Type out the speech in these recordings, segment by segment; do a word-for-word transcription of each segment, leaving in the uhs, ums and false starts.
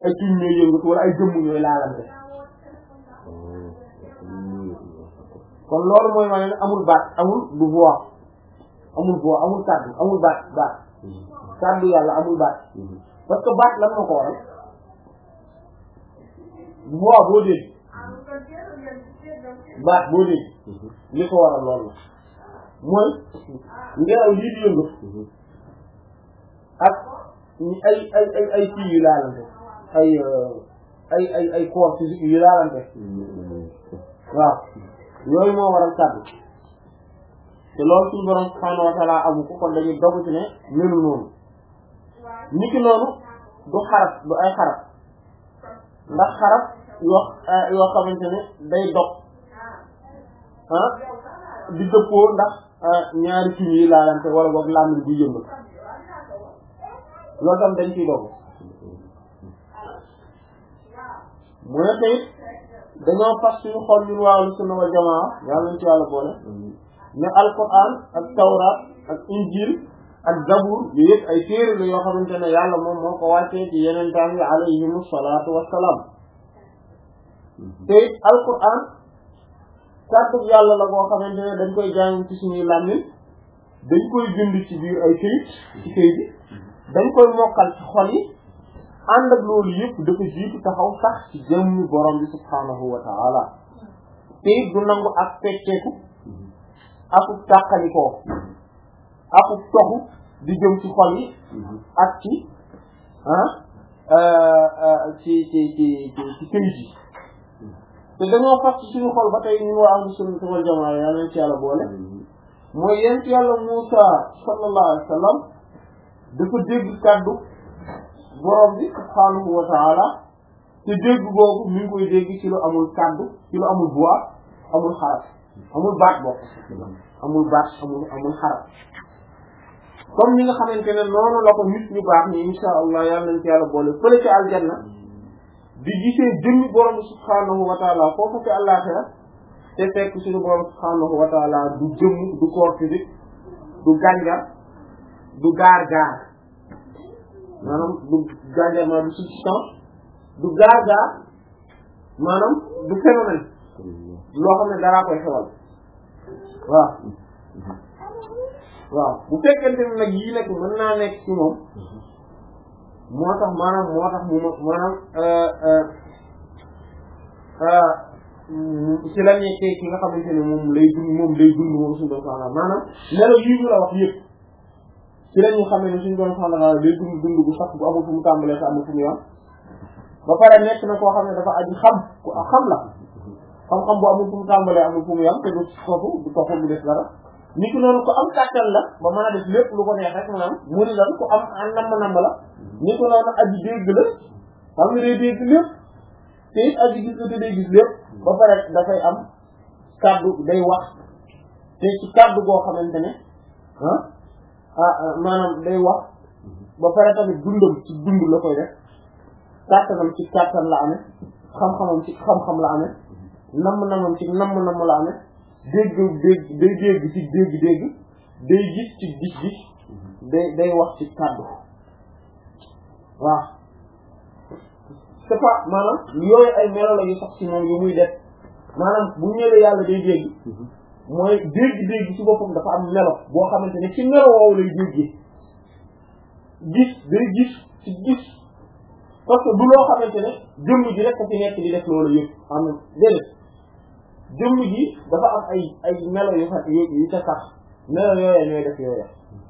ay tuñ ñooy yëngatu wala ay jëmm ñooy laalante kon loolu mooy wane ne amul baat amul du voix amul voix amul kàddu amul baat baat kàddu yàlla amul baat parce que baat lan moo ko waral voix boo dégg baat boo dégg li ko waral loolu la mooy ngelaw lii di yëngu ak ay ay ay ay kii yu laalante ay ay ay ay corps physique yu laalante waaw yooyu moo waral kàddu te loolu suñu borom subhaanahu wa ta'ala amu ko kon dañuy dogu ci ne melu noonu niki noonu du xaraf du ay xaraf ndax xaraf yoo yoo xamante ne day dog ah di dëppoo ndax ñaari ci yi laalante wala boog làmmiñ bu yëngu loolu tam dañ ciy dogu mu ne tey dañoo fas suñu xol ñun waa ahlu sunna wal jamaa yàlla nañ ci yàlla boole ne alquran ak tawraat ak injil ak zabur yu yëpp ay téere la yoo xamante ne yàlla moom moo ko wàccee ci yeneen taam yi alayhimu salaatu wassalaam te alquran kàddu yàlla la boo xamante ne dañ koy jàng ci suñuy làmmiñ dañ koy bind ci biir ay këyit ci këyit bi dañ koy mokkal ci xol yi ànd ak loolu yëpp dafa jiitu taxaw sax ci jëmmi borom bi subhaanahu wa ta'ala te it du nangu ak fecceeku akub tàqalikoo akub toxu di jëm ci xol yi ak ci ah ci ci ci ci këyit yi te dañoo fas ci suñu xol ba tey ñun waa ahlu sunna wal jamaa yàlla nañ ci yàlla boole mooy yent yàlla Muusa sallallahu alayhi wa sallam dafa dégg kàddu borom bi subhaanahu wa ta'ala te dégg boobu mi ngi koy dégg ci lu amul kàddu ci lu amul voix amul xaraf amul baat bokk amul baat amul amul xaraf comme ni nga xamante ne noonu la ko nit ñu baax ni insha allah yàlla nañ ci yàlla boole fële ci aljanna di gisee jëmmi borom bi subhaanahu wa ta'ala foofu ci àllaxira te fekk suñu borom subhaanahu wa ta'ala du jëmm du corps physique du gànjar du gaar gaar maanaam du gànjar maanaam du substance du gaar gaar maanaam du phénomène loo xam ne daraa koy xewal waaw waaw bu fekkente ne nag yii nekk mën naa nekk ci moom moo tax maanaam moo tax mu maanaam ci la nekkee ki nga xamante ne moom lay dund moom lay dund moom suñu doon soxla maanaam melo yii ñu la wax yëpp ci la ñu xamee ne suñu doon soxla lay dund dund bu sax bu amul fu mu tàmbalee te amul fu mu yam ba pare nekk na koo xam ne dafa aji xam ku xam la xam-xam bu amul fu mu tàmbalee amul fu mu yam te du foofu du toxu bu def dara ni ki noonu ko am kàttan la ba mën a def lépp lu ko neex rek maanaam mu ni lan ku am an namm-namm la ni ko noonu aji dégg la xam nga day dégg lépp te it aji gis la te day gis lépp ba pare dafay am kàddu day wax te ci kàddu goo xamante ne ah ah maanaam day wax ba pare tamit dundam ci dund la koy def kàttanam ci kàttan la amee xam-xamam ci xam-xam la amee namm-namam ci namm-namm la amee dégg dégg day dégg ci dégg-dégg day gis ci gis-gis day day wax ci kàddu waaw c'est pas maanaam yooyu ay melo la yu sax ci moom yu muy def maanaam bu ñëwee yàlla day dégg mooy dégg-dégg ci boppam dafa am melo boo xamante ne ci melo woowu lay déggee gis day gis ci gis parce que du loo xamante ne jëmm ji rek ko ci nekk di def loolu yëpp am déedéet jëmm ji dafa am ay ay melo yu fa yu ca sax melo yooya ñooy def yooya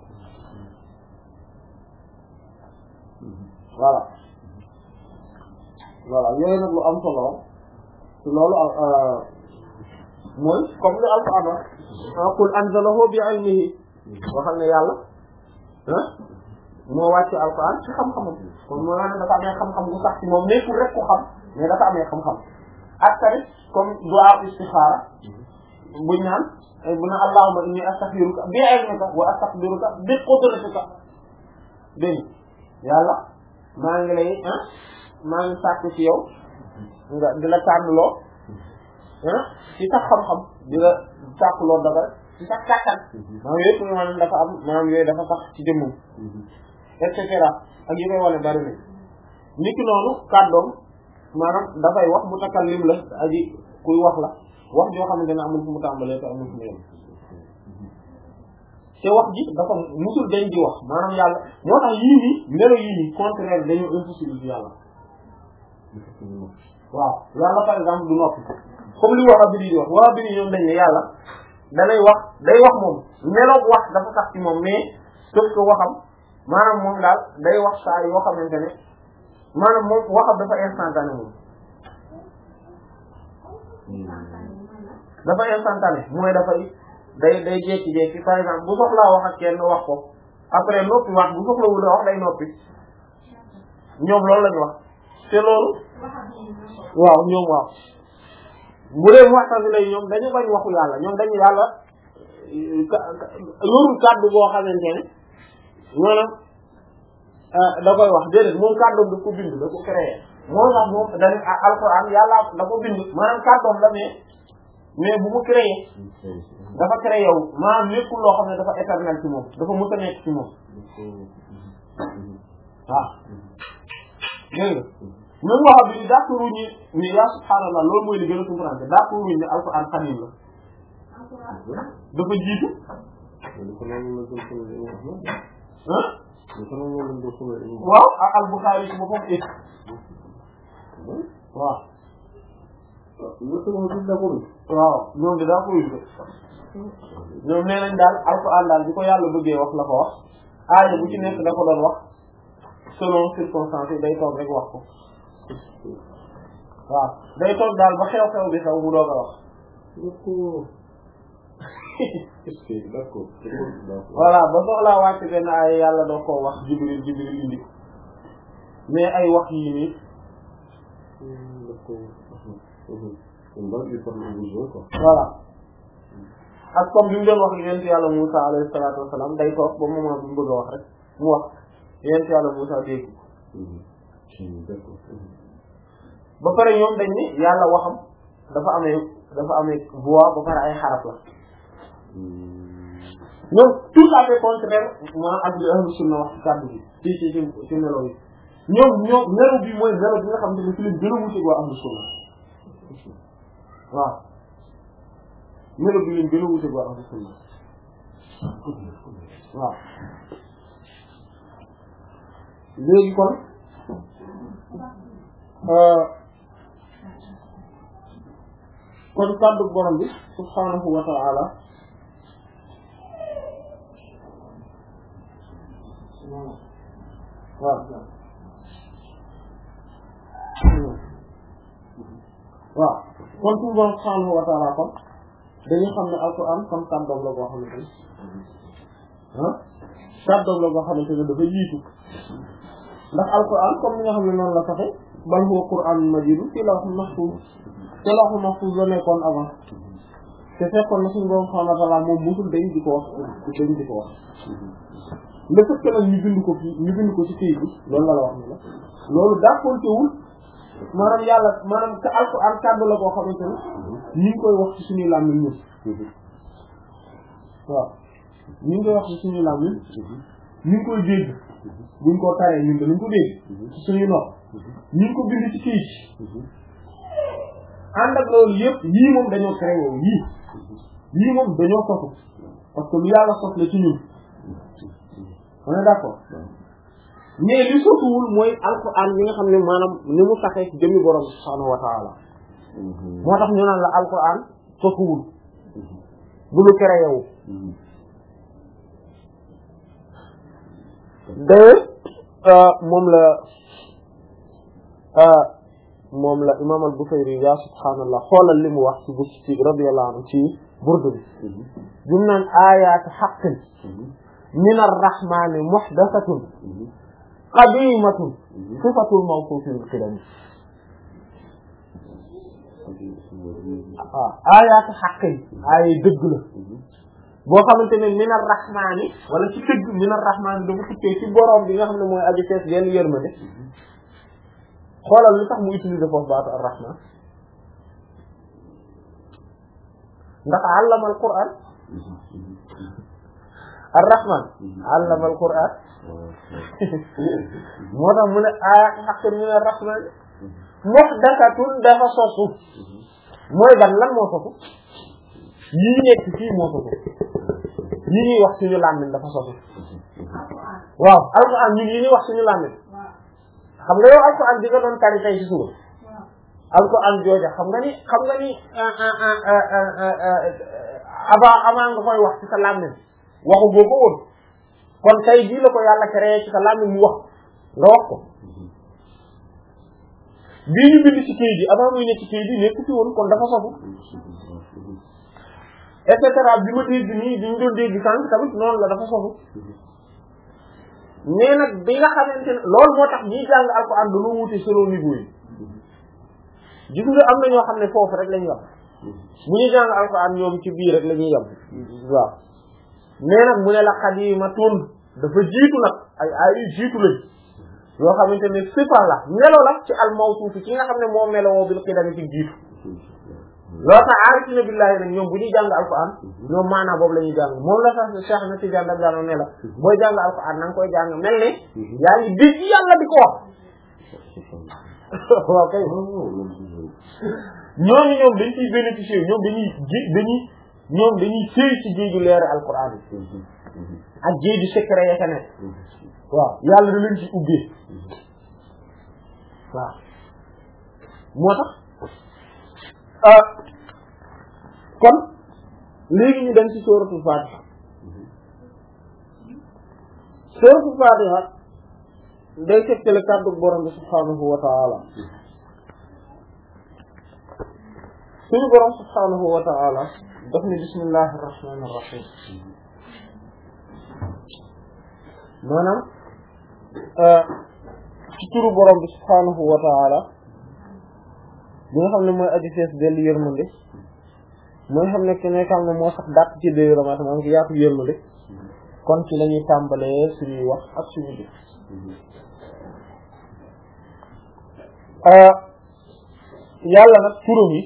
voilà voilà yooyu nag lu am solo te loolu mooy comme li Alxuraan wax qul anzalahu bi ilmihi waxal ne yàlla ah moo wàcce Alxuraan ci xam-xamam kon moo naan dafa amee xam-xam bu sax ci moom nekkul rek ku xam mais dafa amee xam-xam ak tamit comme du'a istixaara buñ naan bu na allahumma inni astaghfiruka bi ilmika wa astaghfiruka bi qudratika dégg yàlla maa ngi lay ah maa ngi sàkku ci yow nga di la tànnloo ah ci sax xam-xam di la sàkkuloo dagal ci sax kàttan maanaam yooyu pour maanaam dafa am maanaam yooyu dafa sax ci jëmmum et cetera ak yi koy wane bari na niki noonu kàddoom maanaam dafay wax mutakallim la aji kuy wax la wax joo xamante ne amul fu mu tàmbalee te amul fu mu yem te wax ji dafa musul dañ di wax maanaam yàlla moo tax yii nii melo yii nii contraire dañu impossible ci yàlla waaw yàlla par exemple du noppi comme li wax abiri di wax waa abiri ñoom dañ ne yàlla danay wax day wax moom meloog wax dafa sax ci moom mais sauf que waxam maanaam moom daal day wax saa yoo xamante ne maanaam moom waxam dafa instantané moom dafa instantané mooy dafay day day jékki-jékki par exemple bu soxlaa wax ak kenn wax ko après noppi wax bu soxlawul wax day noppi ñoom loolu lañu wax te loolu waaw ñoom waaw bu dee mu'tazila yi ñoom dañu bañ waxu yàlla ñoom dañu yàlla yorul kàddu boo xamante ne maanaam da koy wax déedéet moom kàddoom da ko bind da ko créé moo tax moom dañu alquran yàlla da ko bind maanaam kàddoom la mais mais bu mu créé dafa créé yow maanaam lépp loo xam ne dafa éternel ci moom dafa mës a nekk ci moom waaw dégg nga même wax bi d'accord ñu ni ya subhaanallah loolu mooy li gën a comprendre d'accord ñu ne alquran xadim la dafa jiitu waaw ak al-Bukhari ci boppam it waaw waaw ñoom di daa ko wis ñoom nee nañ daal alquran daal bi ko yàlla bëggee wax la ko wax aaya bu ci nekk da ko doon wax selon circonstances day toog rek wax ko waaw day toog daal ba xew-xew bi xew mu doog a wax d'accord voilà ba soxlaa wàcc benn aaya yàlla doo koo wax Jibril Jibril indi mais ay wax yii nii voilà ak comme bi mu doon wax yonent yàlla Musa alayhi salaatu wasalaam day toog ba moment bi mu bëgg a wax rek mu wax yonent yàlla Musa dégg ba pare ñoom dañ ni yàlla waxam dafa amee dafa amee voix ba pare ay xaraf la ñoom tout à fait contraire maa ak li ahlu sunna wax ci kàddu bi ci ci ci ci melo yi ñoom ñoom melo bi mooy melo bi nga xam ne ci lañ gën a wuteeg waa ahlu sunna waaw melo bi lañ gën a wuteeg waa ahlu sunna waaw léegi kon kon kàddu borom bi subhanahu wa ta'ala waaw waaw kon suñu borom subhanahu wa ta'ala kon dañu xam ne alquran kon kàddoom la boo xamante ne ah kàddoom la boo xamante ne dafa yiitu ndax alquran comme ni nga xam ne noonu la saxe bal huwa qur'anun majid fi lawhin mahfuz te lawhin mahfuz la nekkoon avant te fekkoon na suñu borom subhanahu wa ta'ala moom musul dañ di ko wax dañ di ko wax le fait que nag ñu bind ko fii ñu bind ko ci kii bi loolu la la wax ni la loolu dàqontewul maanaam yàlla maanaam te alquran kàddu la boo xamante ne ñu ngi koy wax ci suñuy làmmiñ ñun waaw ñu ngi koy wax ci suñuy làmmiñ ñu ngi koy dégg buñ ko taree ñun dañu ko dégg ci suñuy nopp ñu ngi ko bind ci kii ànd ak loolu yëpp yii moom dañoo créé yii yii moom dañoo sosu parce que lu yàlla sos la ci ñun on est d'accord mais li sosuwul mooy alquran bi nga xam ne maanaam ni mu taxee ci jëmmi borom subhaanahu wa ta'ala moo tax ñu naan la alquran sosuwul bu lu créé wu d'ailleurs moom la moom la imam al-Busayri ya subhaanallah xoolal li mu wax ci bu ci radiyallahu anhu ci burdu bi bi mu naan ayatu haqqin min ar-rahmani muhdathatun qadimatun sifatul mawsuuf bil qidam ah ayatu haqqin ay dëgg la boo xamante ne min ar-rahmani wala ci dëgg min ar-rahmani dafa tukkee ci borom bi nga xam ne mooy aji fees genn yërmande xoolal li tax mu utiliser foofu baatu ar-rahman ndax allama al-Qur'an ar-rahman allama al-Qur'an moo tax mu ne ayat haqqun min ar-rahman muhdathatun dafa sosu mooy ban lan moo sosu yii nekk fii moo sosu yii ñuy wax suñu làmmiñ dafa sosu waaw alquran ñun yii ñuy wax suñu làmmiñ xam nga yow alquran bi nga doon tari tey ci suba alquran jooja xam nga ni xam nga ni avant avant nga koy wax ci sa làmmiñ waxu boo ko woon kon tey jii la ko yàlla créé ci sa làmmiñ mu wax nga wax ko bii ñu bind ci kayit yi avant muy nekk ci kayit yi nekk ci woon kon dafa sofu et cetera bi ma dégg nii bi ñu doon dégg sànq tamit noonu la dafa sofu mais nag bi nga xamante ne loolu moo tax ñiy jàng alxuraan dañoo wuute selon niveau yi gis nga am na ñoo xam ne foofu rek lañu yem bu ñu jàng alxuraan ñoom ci biir rek la ñuy yem waaw mais nag mu ne la xadimatun dafa jiitu nag ay ay jiitu lañ yoo xamante ne sifa la melo la ci al mawsuuf ci nga xam ne moo meloo bil qidami ci jiitu loolu tax aarifina billahi nag ñoom bu ñuy jàng alquran ñoom maanaam boobu la ñuy jàng moom la sax Cheikh na Tidiane da daanoo ne la booy jàng alquran na nga koy jàng mel ne yaa ngi dégg yàlla di ko wax waaw kay ñooñu ñoom dañ ciy bénéficier ñoom dañuy ji dañuy ñoom dañuy sëy ci géeju leer alquran yi ak géeju secret ya ka nekk waaw yàlla da leen ci ubbee waaw moo tax kon léegi ñu dem ci suratul Fatiha suratul Fatiha day tegtale kàddu borom bi subhanahu wa ta'ala suñu borom subhanahu wa ta'ala daf ni bismillahir rahmanir rahim maanaam ci turu borom bi subhanahu wa ta'ala bi nga xam ne mooy aji fees dellu yërmande mooy xam ne ki nga xam ne moo sax dàq ci dellu yërmande moom ki yaatu yërmande kon ci la ñuy tàmbalee suñuy wax ak suñu jëf yàlla nag turam yi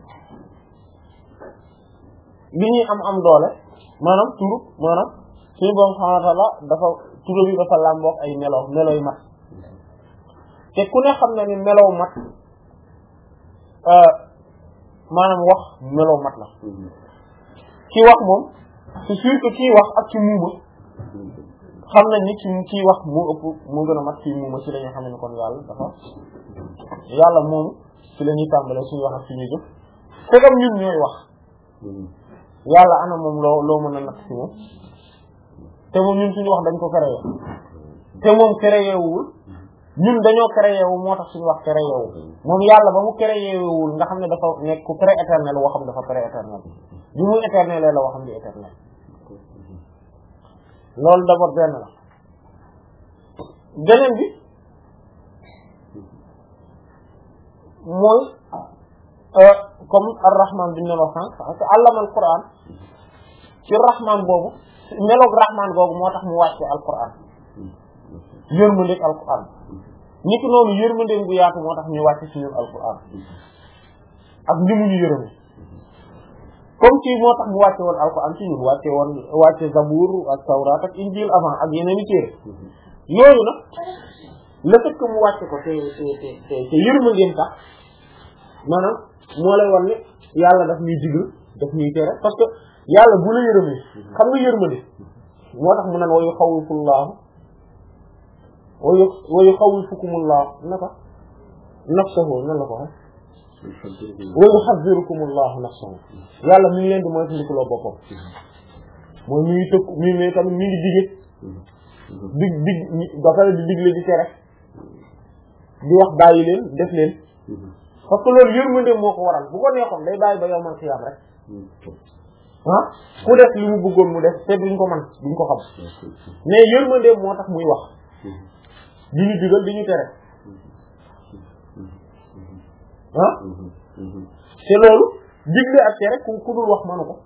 li ñuy am am doole maanaam turu maanaam suñu borom subhanahu wa ta'ala dafa turam yi dafa làmboog ay melo melo yu mat te ku ne xam ne ni melow mat maanaam wax melow mat la ki wax moom c'est sûr que kii wax ak ci muuma xam nañ ni ci kii wax moo ëpp moo gën a mat ci muuma ci la ñu xam ne kon yàlla dafa yàlla moom ci la ñuy tàmbalee suñu wax ak suñuy jëf te comme ñun ñooy wax yàlla ana moom loo loo mën a natt ci moom te moom ñun suñu wax dañ ko créé te moom créé wul ñun dañoo créé wu moo tax suñu wax créé wu moom yàlla ba mu créé wul nga xam ne dafa nekk ku pré-éternel waxam dafa pré-éternel bi muy éternel la waxam di éternel loolu d'abord benn la beneen bi mooy comme ar-rahman bi ñu wax sànq parce que allama al-Qur'an ci rahman boobu meloog rahman boobu moo tax mu wàcce al-Qur'an yërmandeeg al-Qur'an nit ki noonu yërmandeeg bu yaatu moo tax ñu wàcce ci ñun al-Qur'an ak ni mu ñu yërëme comme ci moo tax mu wàcce woon al-Qur'an ci ñun wàcce woon wàcce Zabour ak Tawrat ak Injil avant ak yeneen i téere yooyu nag le fait que mu wàcce ko te te te te yërmandeem tax maanaam moo lay wan ne yàlla daf ñuy digal daf ñuy tere parce que yàlla bu la yërëmee xam nga yërmande moo tax mu naan wa yuxawwifullaahu wa yuxawwifukumullahu naka nafsahu nan la ko wax wa yuhadhirukumullahu nafsahu yàlla mi ngi leen di mooy tandikuloo boppam mooy mi ngi tëkk mi ngi tamit mi ngi dige dig dig dafa di digle di tere di wax bàyyi leen def leen parce que loolu yërmande moo ko waral bu ko neexoon day bàyyi ba yowmal xiyaam rek ah ku def li mu bëggoon mu def te duñ ko mën duñ ko xam mais yërmande moo tax muy wax di ñu digal di ñu tere ah te loolu digle ak tere ku ku dul wax mënu ko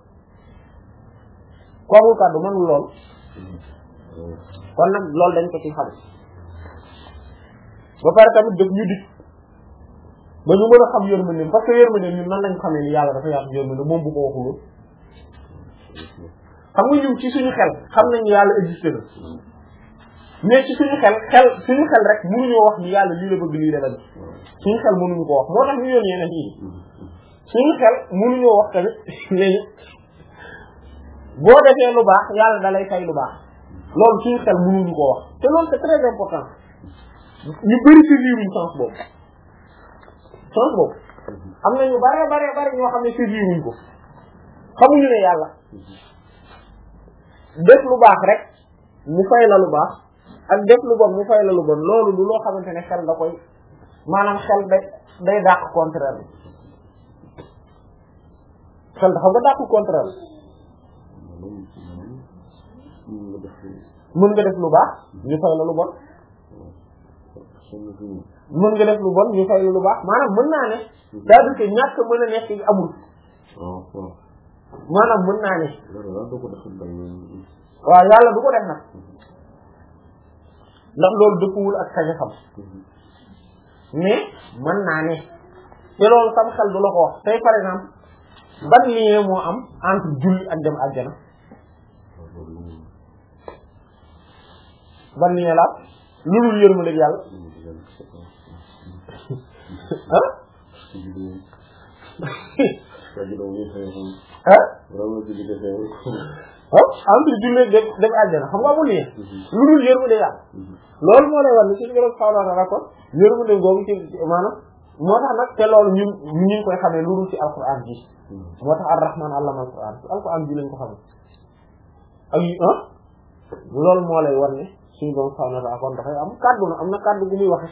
ku amul kàddu mënul lool kon nag loolu dañ ko ci xam ba pare tamit def ñu dig ba ñu mën a xam yërmande parce que yërmande ñun nan lañ xamee ni yàlla dafa yaatu yërmande moom bu ko waxul xam nga ñun ci suñu xel xam nañu yàlla existé na mais ci suñu xel xel suñu xel rek mënuñoo wax ni yàlla lii la bëgg lii la bañ suñu xel mënuñu ko wax moo tax ñu yoon yeneen yi suñu xel mënuñoo wax tamit léegi boo defee lu baax yàlla da lay fay lu baax loolu suñu xel mënuñu ko wax te loolu c'est très important ñu bëri saisiruñ sens boobu sens boobu am na ñu bare bare bare ñoo xam ne saisiruñ ko xamuñu ne yàlla def lu baax rek mu fay la lu baax ak def lu bon mu fay la lu bon loolu du loo xamante ne xel da koy maanaam xel day day dàq contraire bi xel da xam nga dàq contraire mën nga def lu baax ñu fay la lu bon mën nga def lu bon ñu fay la lu baax maanaam mën naa ne c'est-à-dire que ñàkk mën a nekk amul maanaam mën naa ne waaw yàlla du ko def nag ndax loolu dëppwul ak sañ xam mais mën naa ne te loolu sam xel du la ko wax tey par exemple ban lien moo am entre julli ak dem aljana ban lien la lu dul yërmande yàlla ah ah ah entre julli dem dem aljana xam nga amul lien lu dul yërmande yàlla loolu moo lay wax ni suñu borom xaw na ko yërmande googu ci maanaam moo tax nag te loolu ñun ñu ngi koy xamee lu dul ci alquran ji moo tax ar-rahman allama alquran ci alquran ji lañ ko xamee ak yi ah loolu moo lay war ne suñu borom xaw na kon dafay am kàddu na am na kàddu gu muy waxe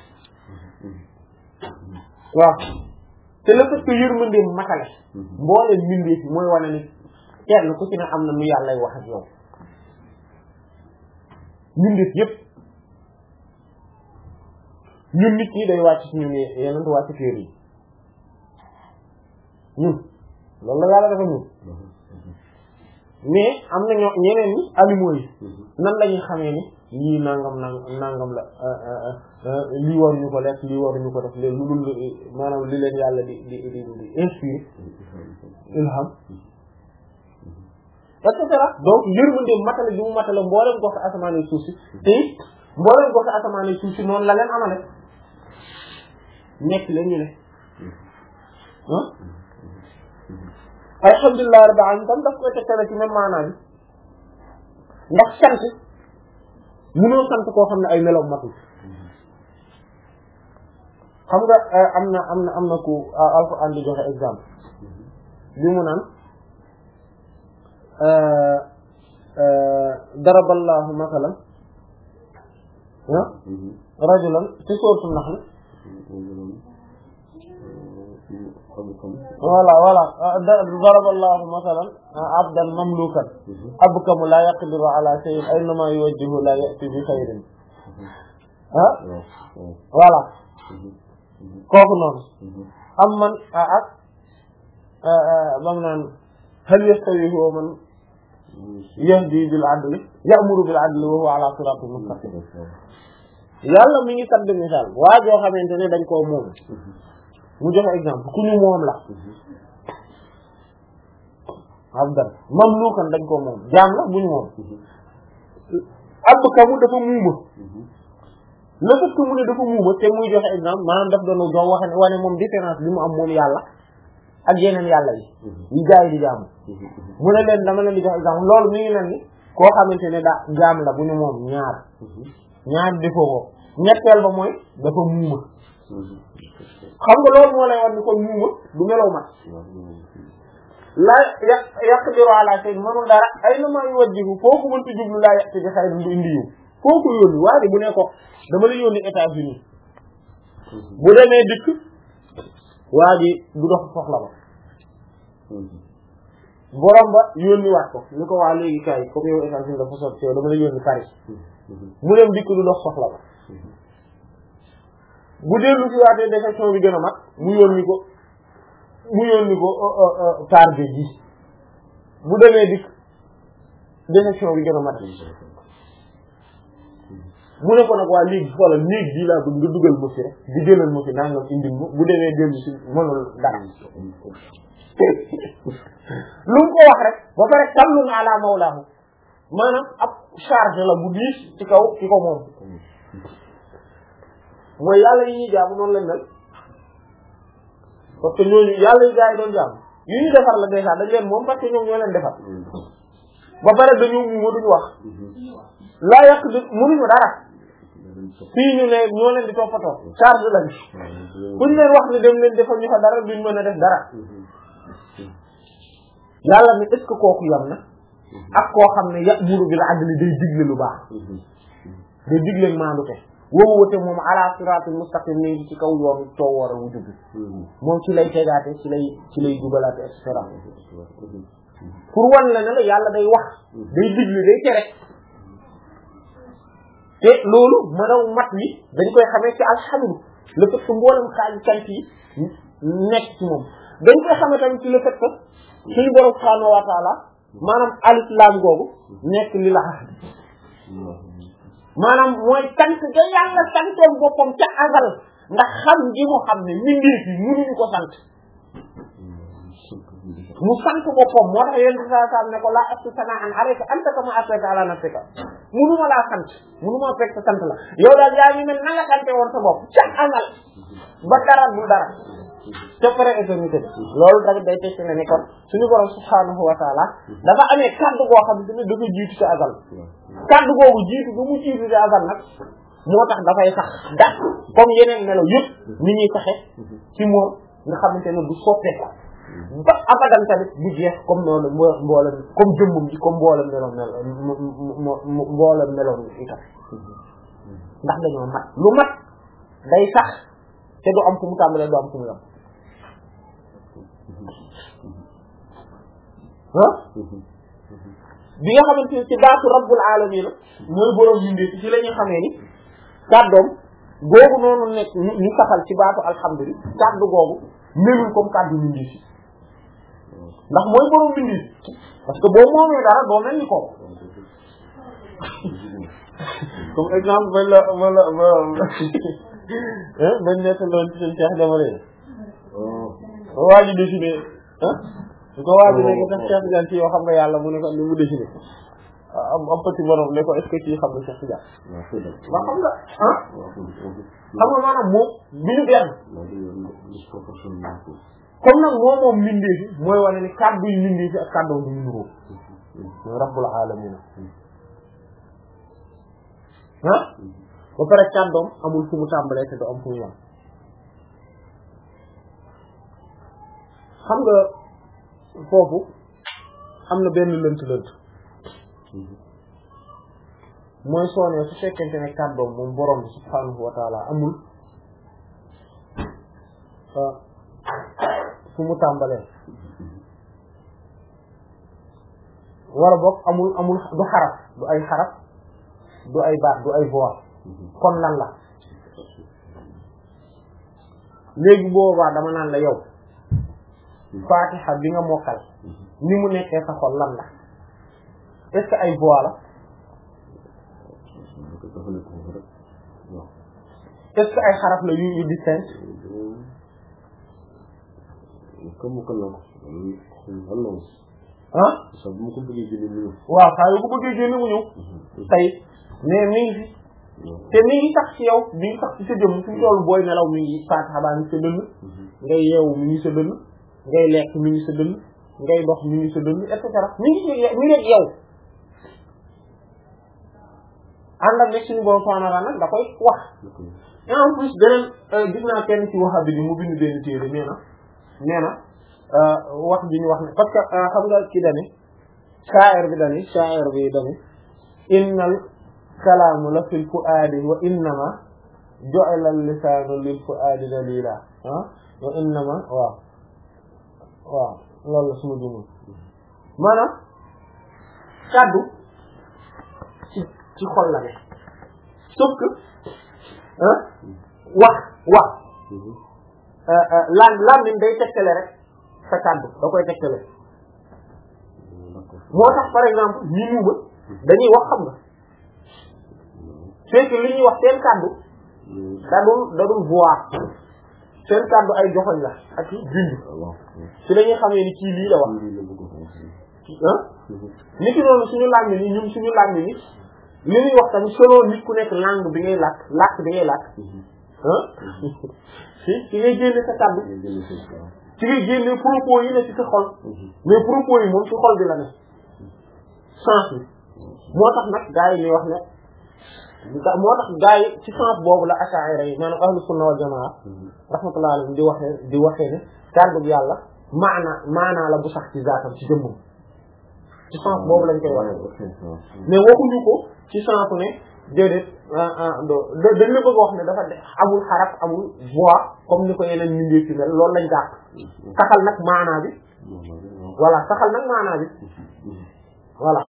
waaw te le fait que yërmande matale mbooleen mbindee fi mooy wane ni kenn ku ci ne am na nu yàllay wax ak yow mbindeef yépp ñun nit ñi day wàcc ci ñun yeneen wàcc téer yi ñun loolu la yàlla dafa ñun mais am na ñoo ñeneen ñi animaux yi nan la ñuy xamee ni lii nangam nangam nangam la lii waruñu ko def lii waruñu ko def léegi lu dul maanaam li leen yàlla di di di di inspiré ilham et cetera donc yërmande matale bi mu matale mbooleem gox asamaan suuf si te mbooleem gox asamaan suuf si noonu la leen amale nekk leen ñu ne ah alhamdulilah rabbil alamin tam daf koy tegtale ci même maanaa bi ndax sant mënoo sant koo xam ne ay melaw matul xam nga am na am na am na ku alxuraan di joxe exemple bi mu naan daraballahu masalan ah rajulan ci sourate Nahl voilà voilà daraballahu masalan abdan mamlukan abkamu la yaqdiru ala shay'in aynama yuwajjihu la ya'ti bi khayrin ah voilà kooku noonu am man ak bam naan hal yastawi huwa man yahdi bil adli ya'muru bil adli wa huwa ala siratin mustaqim yàlla mi ngi sadd misaal waa joo xamante ne dañ koo moom mu joxe exemple ku ñu moom la abdan mamlukan dañ koo moom jaam la bu ñu moom ab kamu dafa muuma le fait que mu ne dafa muuma te muy joxe exemple maanaam daf doon jox wax ne wane moom différence bi mu am moom yàlla ak yeneen yàlla yi yi gaa yi di jaamu mu ne leen dama leen di jox exemple loolu mi ngi leen ni koo xamante ne da jaam la bu ñu moom ñaar ñaar defoo ko ñetteel ba mooy dafa muuma xam nga loolu moo lay wax ni kon muuma du melaw mat la yàq yaqdiru ala shay mënul dara ay na ma yuwajjihu foofu mënti jublu laa yàq ci xayr du indi yiw foofu yónni waaye bu ne ko dama la yónni États-Unis bu demee dikk waa ji du dox soxla ba borom ba yónni waat ko ni ko waa léegi kay comme yow États-Unis dafa sotti yow dama la yónni Paris mu dem dikk du dox soxla ba bu dellu si waatee défection bi gën a mat mu yónni ko mu yónni ko tarde ji bu demee dikk défection bi gën a mat mu ne ko nag waa léegi xoolal néeg bii laa bëgg nga dugal ma fi rek di jëlal ma fi nangam indil ma bu demee dellu si mënul dara lu mu ko wax rek ba pare tallun ala mawlaahu maanaam ab charge la bu diis ci kaw ci ko moom mooy yàlla yi ñuy jaamu noonu lañ mel parce que ñooñu yàlla yi gaa yi doon jaamu yu ñu defar la déjà dañ leen moom parce que ñoom ñoo leen defar ba pare dañu mu duñu wax laa yàq di mënuñu dara fii ñu ne ñoo leen di toppatoo charge lañ buñ leen wax ne dem leen defal ñu fa dara duñ mën a def dara yàlla ni est-ce que kooku yam na ak koo xam ne ya'muru bil adli day digle lu baax day digle maandu te woowu wate moom ala siratul mustaqim ni ci kaw yoon coo war a wujub bi moom ci lay tegaate ci lay ci lay dugalaate et cetera pour wan la ne la yàlla day wax day digle day tere te loolu mënaw mat wi dañ koy xamee ci alhamdu le fait que mboolem xaaji cant yi nekk ci moom dañ koy xamee tamit ci le fait que suñu borom subhanahu wa ta'ala maanaam alif laam googu nekk li la ahad maanaam mooy sant ga yàlla santoon boppam ca azal ndax xam gi mu xam ne mbindeef yi mënuñu ko sant mu sant boppam moo tax yéen saa saa ne ko laa astu sana'an alayka anta kama asnayta ala nafsika mënuma laa sant mënuma fekk sa sant la yow daal yaa ngi mel na nga sante woon sa bopp ca azal ba dara bu dara ca pare éternité loolu tamit day tekki ne ni kon suñu borom subhanahu wa ta'ala dafa amee kaddu goo xam ne dafa jiitu ci azal kaddu googu jiitu ba mu jiitu ci azal nag moo tax dafay sax dax comme yeneen melo yëpp ni ñuy saxe ci moom nga xamante ne du soppeeku ba abadan tamit du jeex comme noonu mboolem comme jëmmum ji comme mboolem meloom meloom mboolem meloom itam ndax dañoo mat lu mat day sax te du am fu mu tàmbalee du am fu mu yam ah bi nga xamante ne ci baatu rabbul alamin mooy boroom yindee ci la ñuy xamee ni kàddoom googu noonu nekk ñu saxal ci baatu alhamdulillah kàddu googu melul comme kàddu yindee si ndax mooy boroom yindee parce que boo moomee dara doo mel ni ko comme exemple bañ la ma la ma bañ nekk loon ci seen Cheikh Jamale waa ji décidé ah su ko waa ji nekk sax Cheikh Tidiane ci yoo xam nga yàlla mu ne ko ni mu décidé am am petit borom ne ko est-ce que ci xam nga Cheikh Tidiane ba xam nga ah xam nga maanaam moom bi ñu benn comme nag moom moom mindee fi mooy wane ni kàddu yu mindee fi ak kàddu du ñu nuroo mooy rabbul alamin ah ba pare kàddoom amul fu mu tàmbalee te du am fu mu yam xam nga foofu am na benn lënt lënt mooy soonee su fekkente ne kàddoom moom borom bi subhanahu wa ta'ala amul fu mu tàmbalee wala boog amul amul du xaraf du ay xaraf du ay baat du ay voix kon lan la léegi boobaa dama naan la yow Fatiha bi nga mokkal ni mu nekkee sa xol lan la est-ce que ay voix la est-ce que ay xaraf la yu yu distinct ah waaw saa yu ko bëggee génne mu ñëw tey mais mi ngi fi te mi ngi sax ci yow mi ngi sax ci sa jëmm fi mu toll booy nelaw mi ngi Fatiha baa ngi sa dënn ngay yeewu mi ngi sa dënn ngay lekk mi ngi sa dënn ngay dox mi ngi sa dënn et cetera mi ngi ci mi ngi yow ànd ak nekk suñu boobu faanara nag da koy wax et en plus beneen gis naa kenn ci Wahhabi bi mu bind benn téere nee na nee na wax bi ñu wax ne parce que xam nga ci dani sha'ir bi dani sha'ir bi dani innal kalaamu la fil fu'aadi wa innama ju'ila al-lisaanu lil fu'aadi dalila ah wa innama waaw waaw loolu la suma jumul maanaam kaddu ci ci xol la ne sauf que ah wax wax lan lan min day tegtale rek sa kaddu da koy tegtale moo tax par exemple ñi ñuuba dañuy wax xam nga c'est que li ñuy wax seen kaddu da dul da dul voix seen kaddu ay joxoñ la ak i bind ci la ñuy xamee ni kii lii la wax ah ni ki noonu suñu làmmiñ ni ñun suñu làmmiñ ni li ñuy wax tamit selon nit ku nekk langue bi ngay làkk làkk bi ngay làkk ah si ci ngay génne sa kàddu ci ngay génne propos yi ne ci sa xol mais propos yi moom ci xol bi la ne sens bi moo tax nag gaa yi ñuy wax ne moo tax gaa yi ci sens boobu la ash'ari yi maanaam ahlu sunna wal jamaa rahmatullahi alayhim di waxee di waxee ne kàddu bi yàlla maana maanaa la bu sax ci zaatam ci jëmmam ci sens boobu lañ koy waxee mais waxuñu ko ci sens ne déedéet dañ la bëgg wax ne dafa amul xaraf amul voix comme ni ko yeneen mbindeef ci mel loolu lañ jàpp saxal nag maanaa bi voilà saxal nag maanaa bi voilà